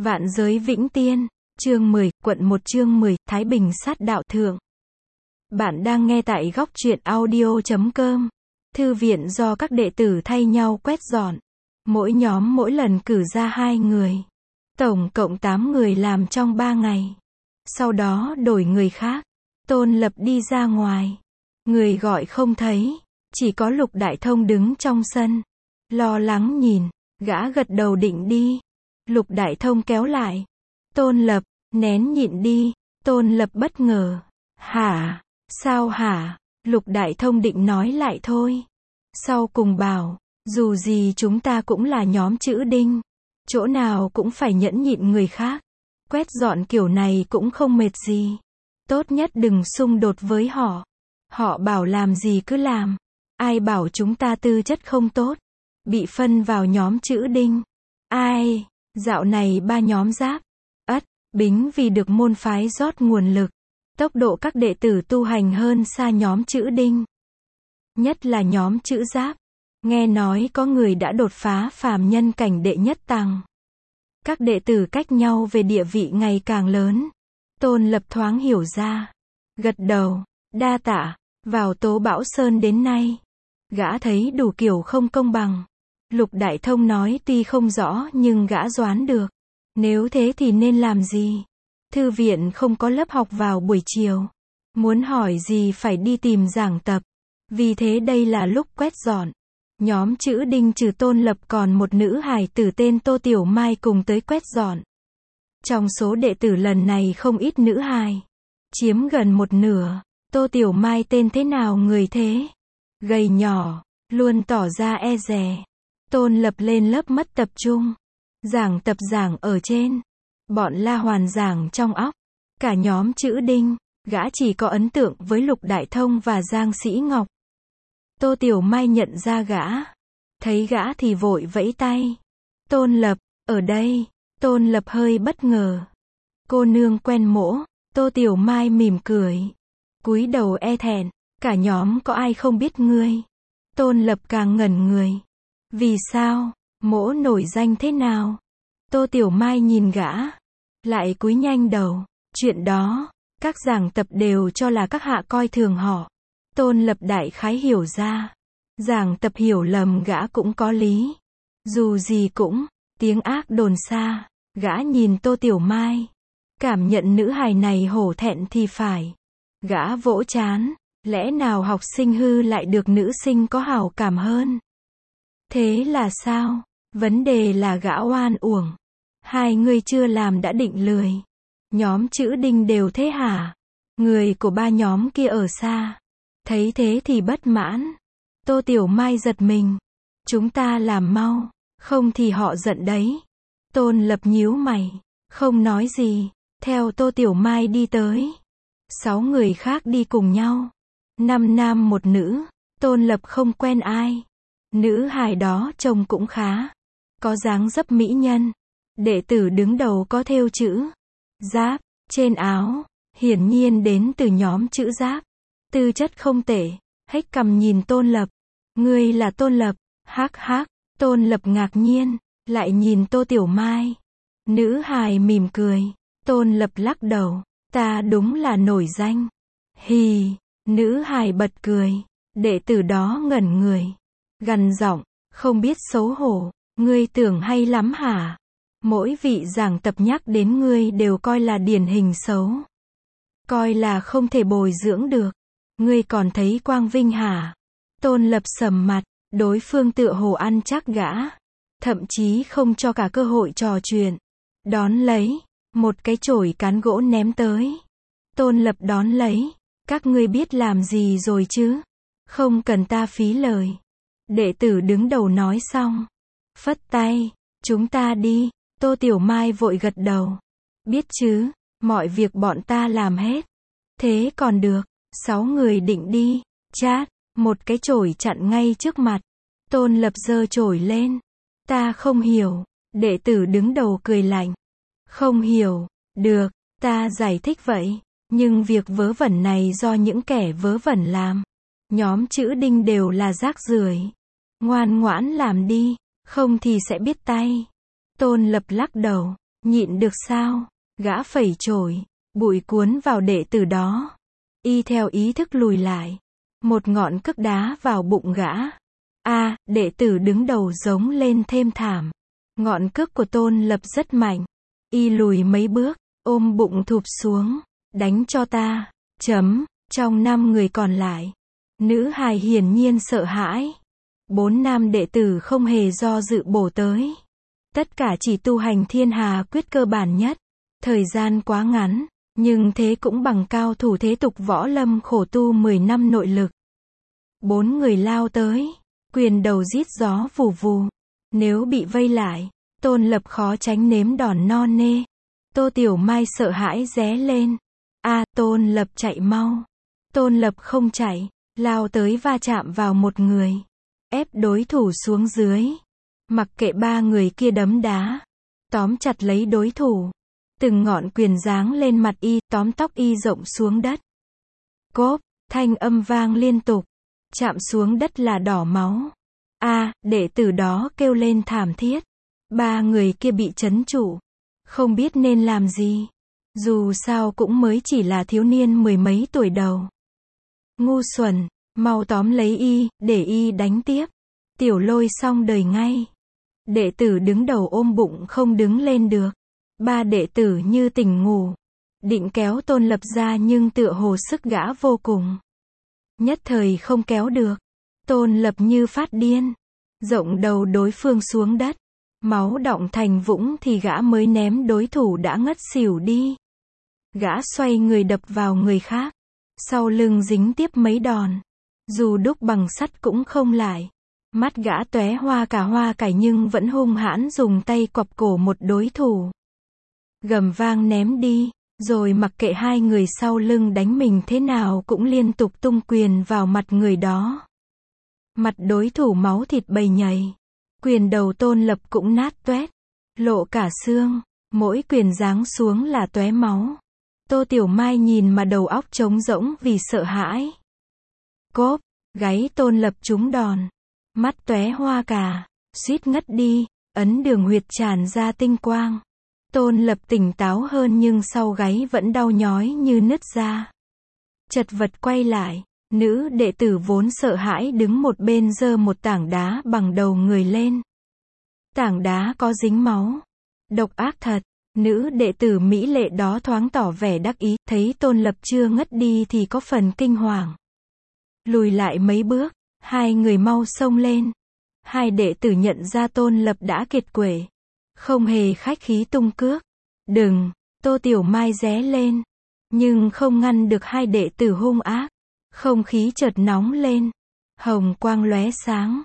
Vạn giới vĩnh tiên, chương 10, quận 1 chương 10, Thái Bình sát đạo thượng. Bạn đang nghe tại góc truyện audio.com. Thư viện do các đệ tử thay nhau quét dọn. Mỗi nhóm mỗi lần cử ra 2 người. Tổng cộng 8 người làm trong 3 ngày. Sau đó đổi người khác. Tôn Lập đi ra ngoài. Người gọi không thấy. Chỉ có Lục Đại Thông đứng trong sân. Lo lắng nhìn. Gã gật đầu định đi. Lục Đại Thông kéo lại. Tôn Lập, nén nhịn đi. Tôn Lập bất ngờ. Hả? Sao hả? Lục Đại Thông định nói lại thôi. Sau cùng bảo, dù gì chúng ta cũng là nhóm chữ đinh. Chỗ nào cũng phải nhẫn nhịn người khác. Quét dọn kiểu này cũng không mệt gì. Tốt nhất đừng xung đột với họ. Họ bảo làm gì cứ làm. Ai bảo chúng ta tư chất không tốt. Bị phân vào nhóm chữ đinh. Ai? Dạo này 3 nhóm giáp. Bính vì được môn phái rót nguồn lực. Tốc độ các đệ tử tu hành hơn xa nhóm chữ đinh. Nhất là nhóm chữ giáp. Nghe nói có người đã đột phá phàm nhân cảnh đệ nhất tầng. Các đệ tử cách nhau về địa vị ngày càng lớn. Tôn Lập thoáng hiểu ra. Gật đầu, đa tạ. Vào Tố Bão Sơn đến nay, gã thấy đủ kiểu không công bằng. Lục Đại Thông nói tuy không rõ nhưng gã đoán được. Nếu thế thì nên làm gì? Thư viện không có lớp học vào buổi chiều. Muốn hỏi gì phải đi tìm giảng tập. Vì thế đây là lúc quét dọn. Nhóm chữ đinh trừ Tôn Lập còn một nữ hài tử tên Tô Tiểu Mai cùng tới quét dọn. Trong số đệ tử lần này không ít nữ hài. Chiếm gần một nửa. Tô Tiểu Mai tên thế nào người thế? Gầy nhỏ, luôn tỏ ra e dè. Tôn Lập lên lớp mất tập trung. Giảng tập giảng ở trên. Bọn La Hoàn giảng trong óc. Cả nhóm chữ đinh, gã chỉ có ấn tượng với Lục Đại Thông và Giang Sĩ Ngọc. Tô Tiểu Mai nhận ra gã. Thấy gã thì vội vẫy tay. Tôn Lập, ở đây. Tôn Lập hơi bất ngờ. Cô nương quen mỗ. Tô Tiểu Mai mỉm cười. Cúi đầu e thẹn. Cả nhóm có ai không biết ngươi. Tôn Lập càng ngẩn người. Vì sao? Mỗ nổi danh thế nào? Tô Tiểu Mai nhìn gã. Lại cúi nhanh đầu. Chuyện đó, các giảng tập đều cho là các hạ coi thường họ. Tôn Lập đại khái hiểu ra. Giảng tập hiểu lầm gã cũng có lý. Dù gì cũng, tiếng ác đồn xa. Gã nhìn Tô Tiểu Mai. Cảm nhận nữ hài này hổ thẹn thì phải. Gã vỗ trán. Lẽ nào học sinh hư lại được nữ sinh có hảo cảm hơn? Thế là sao? Vấn đề là gã oan uổng. 2 người chưa làm đã định lười. Nhóm chữ đinh đều thế hả? Người của 3 nhóm kia ở xa. Thấy thế thì bất mãn. Tô Tiểu Mai giật mình. Chúng ta làm mau. Không thì họ giận đấy. Tôn Lập nhíu mày. Không nói gì. Theo Tô Tiểu Mai đi tới. 6 người khác đi cùng nhau. 5 nam 1 nữ. Tôn Lập không quen ai. Nữ hài đó trông cũng khá. Có dáng dấp mỹ nhân. Đệ tử đứng đầu có thêu chữ giáp trên áo. Hiển nhiên đến từ nhóm chữ giáp. Tư chất không tệ. Hếch cằm nhìn Tôn Lập. Ngươi là Tôn Lập? Hắc hắc. Tôn Lập ngạc nhiên. Lại nhìn Tô Tiểu Mai. Nữ hài mỉm cười. Tôn Lập lắc đầu. Ta đúng là nổi danh. Hì. Nữ hài bật cười. Đệ tử đó ngẩn người. Gằn giọng. Không biết xấu hổ. Ngươi tưởng hay lắm hả? Mỗi vị giảng tập nhắc đến ngươi đều coi là điển hình xấu. Coi là không thể bồi dưỡng được. Ngươi còn thấy quang vinh hả? Tôn Lập sầm mặt. Đối phương tựa hồ ăn chắc gã. Thậm chí không cho cả cơ hội trò chuyện. Đón lấy. Một cái chổi cán gỗ ném tới. Tôn Lập đón lấy. Các ngươi biết làm gì rồi chứ? Không cần ta phí lời. Đệ tử đứng đầu nói xong. Phất tay. Chúng ta đi. Tô Tiểu Mai vội gật đầu. Biết chứ, mọi việc bọn ta làm hết. Thế còn được. 6 người định đi. Chát. Một cái chổi chặn ngay trước mặt. Tôn Lập giơ chổi lên. Ta không hiểu. Đệ tử đứng đầu cười lạnh. Không hiểu. Được. Ta giải thích vậy. Nhưng việc vớ vẩn này do những kẻ vớ vẩn làm. Nhóm chữ đinh đều là rác rưởi. Ngoan ngoãn làm đi. Không thì sẽ biết tay. Tôn Lập lắc đầu. Nhịn được sao? Gã phẩy chổi, bụi cuốn vào đệ tử đó. Y theo ý thức lùi lại. Một ngọn cước đá vào bụng gã. Đệ tử đứng đầu giống lên thêm thảm. Ngọn cước của Tôn Lập rất mạnh. Y lùi mấy bước, ôm bụng thụp xuống. Đánh cho ta. Trong 5 người còn lại, nữ hài hiển nhiên sợ hãi. 4 nam đệ tử không hề do dự bổ tới. Tất cả chỉ tu hành thiên hà quyết cơ bản nhất. Thời gian quá ngắn, nhưng thế cũng bằng cao thủ thế tục võ lâm khổ tu 10 năm nội lực. 4 người lao tới, quyền đầu rít gió vù vù. Nếu bị vây lại, Tôn Lập khó tránh nếm đòn no nê. Tô Tiểu Mai sợ hãi ré lên. Tôn Lập chạy mau. Tôn Lập không chạy, lao tới va chạm vào một người. Ép đối thủ xuống dưới. Mặc kệ 3 người kia đấm đá. Tóm chặt lấy đối thủ. Từng ngọn quyền giáng lên mặt y, tóm tóc y rộng xuống đất. Cốp, thanh âm vang liên tục. Chạm xuống đất là đỏ máu. Đệ tử đó kêu lên thảm thiết. 3 người kia bị trấn trụ. Không biết nên làm gì. Dù sao cũng mới chỉ là thiếu niên 10 mấy tuổi đầu. Ngu xuẩn, mau tóm lấy y, để y đánh tiếp. Tiểu Lôi xong đời ngay. Đệ tử đứng đầu ôm bụng không đứng lên được. 3 đệ tử như tỉnh ngủ. Định kéo Tôn Lập ra nhưng tựa hồ sức gã vô cùng. Nhất thời không kéo được. Tôn Lập như phát điên. Rộng đầu đối phương xuống đất. Máu đọng thành vũng thì gã mới ném đối thủ đã ngất xỉu đi. Gã xoay người đập vào người khác. Sau lưng dính tiếp mấy đòn. Dù đúc bằng sắt cũng không lại. Mắt gã tóe hoa cải nhưng vẫn hung hãn dùng tay quặp cổ một đối thủ. Gầm vang ném đi, rồi mặc kệ 2 người sau lưng đánh mình thế nào cũng liên tục tung quyền vào mặt người đó. Mặt đối thủ máu thịt bầy nhầy. Quyền đầu Tôn Lập cũng nát toét, lộ cả xương, mỗi quyền giáng xuống là tóe máu. Tô Tiểu Mai nhìn mà đầu óc trống rỗng vì sợ hãi. Cốp, gáy Tôn Lập trúng đòn, mắt tóe hoa cà, suýt ngất đi, ấn đường huyệt tràn ra tinh quang. Tôn Lập tỉnh táo hơn nhưng sau gáy vẫn đau nhói như nứt ra. Chật vật quay lại, nữ đệ tử vốn sợ hãi đứng một bên giơ một tảng đá bằng đầu người lên. Tảng đá có dính máu. Độc ác thật. Nữ đệ tử mỹ lệ đó thoáng tỏ vẻ đắc ý, thấy Tôn Lập chưa ngất đi thì có phần kinh hoàng. Lùi lại mấy bước, 2 người mau xông lên. 2 đệ tử nhận ra Tôn Lập đã kiệt quệ. Không hề khách khí tung cước. Đừng, Tô Tiểu Mai ré lên. Nhưng không ngăn được 2 đệ tử hung ác. Không khí chợt nóng lên. Hồng quang lóe sáng.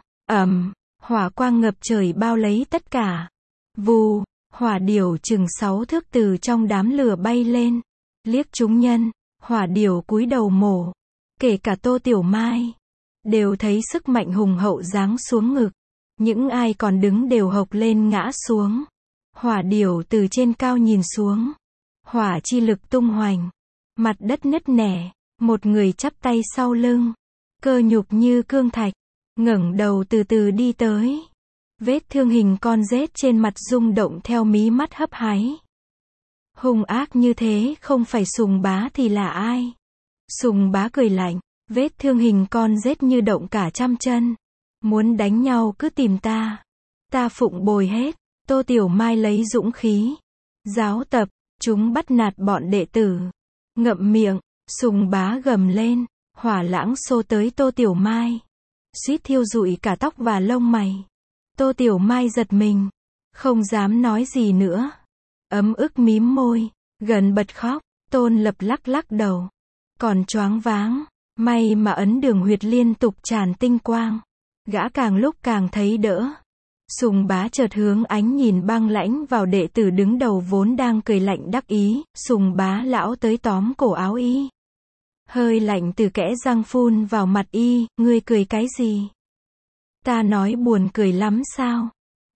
Hỏa quang ngập trời bao lấy tất cả. Vù, hỏa điểu chừng 6 thước từ trong đám lửa bay lên. Liếc chúng nhân, hỏa điểu cúi đầu mổ. Kể cả Tô Tiểu Mai. Đều thấy sức mạnh hùng hậu giáng xuống ngực. Những ai còn đứng đều hộc lên ngã xuống. Hỏa điểu từ trên cao nhìn xuống. Hỏa chi lực tung hoành. Mặt đất nứt nẻ. Một người chắp tay sau lưng. Cơ nhục như cương thạch. Ngẩng đầu từ từ đi tới. Vết thương hình con rết trên mặt rung động theo mí mắt hấp háy. Hung ác như thế không phải Sùng Bá thì là ai? Sùng Bá cười lạnh. Vết thương hình con rết như động cả trăm chân. Muốn đánh nhau cứ tìm ta. Ta phụng bồi hết. Tô Tiểu Mai lấy dũng khí. Giáo tập, chúng bắt nạt bọn đệ tử. Ngậm miệng, Sùng Bá gầm lên. Hỏa lãng xô tới Tô Tiểu Mai. Suýt thiêu rụi cả tóc và lông mày. Tô Tiểu Mai giật mình. Không dám nói gì nữa. Ấm ức mím môi. Gần bật khóc. Tôn Lập lắc lắc đầu. Còn choáng váng. May mà ấn đường huyệt liên tục tràn tinh quang. Gã càng lúc càng thấy đỡ. Sùng Bá chợt hướng ánh nhìn băng lãnh vào đệ tử đứng đầu vốn đang cười lạnh đắc ý. Sùng Bá lão tới tóm cổ áo y. Hơi lạnh từ kẽ răng phun vào mặt y. Ngươi cười cái gì? Ta nói buồn cười lắm sao?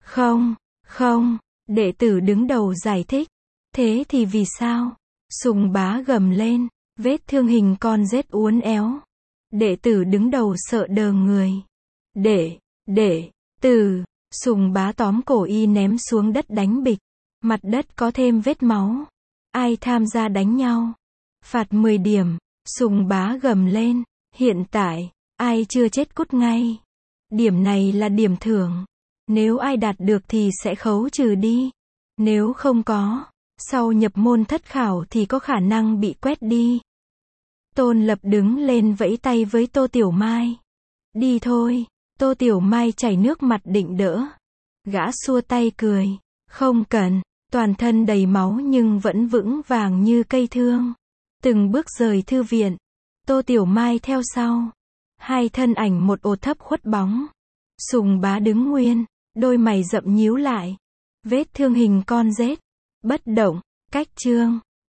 Không, đệ tử đứng đầu giải thích. Thế thì vì sao? Sùng Bá gầm lên. Vết thương hình con rết uốn éo. Đệ tử đứng đầu sợ đờ người. Đệ tử. Sùng Bá tóm cổ y ném xuống đất đánh bịch. Mặt đất có thêm vết máu. Ai tham gia đánh nhau? Phạt 10 điểm. Sùng Bá gầm lên. Hiện tại, ai chưa chết cút ngay. Điểm này là điểm thưởng. Nếu ai đạt được thì sẽ khấu trừ đi. Nếu không có, sau nhập môn thất khảo thì có khả năng bị quét đi. Tôn Lập đứng lên vẫy tay với Tô Tiểu Mai. Đi thôi. Tô Tiểu Mai chảy nước mặt định đỡ. Gã xua tay cười. Không cần. Toàn thân đầy máu nhưng vẫn vững vàng như cây thương. Từng bước rời thư viện. Tô Tiểu Mai theo sau. Hai thân ảnh một ô thấp khuất bóng. Sùng Bá đứng nguyên, đôi mày rậm nhíu lại. Vết thương hình con rết. Bất động. Cách chương.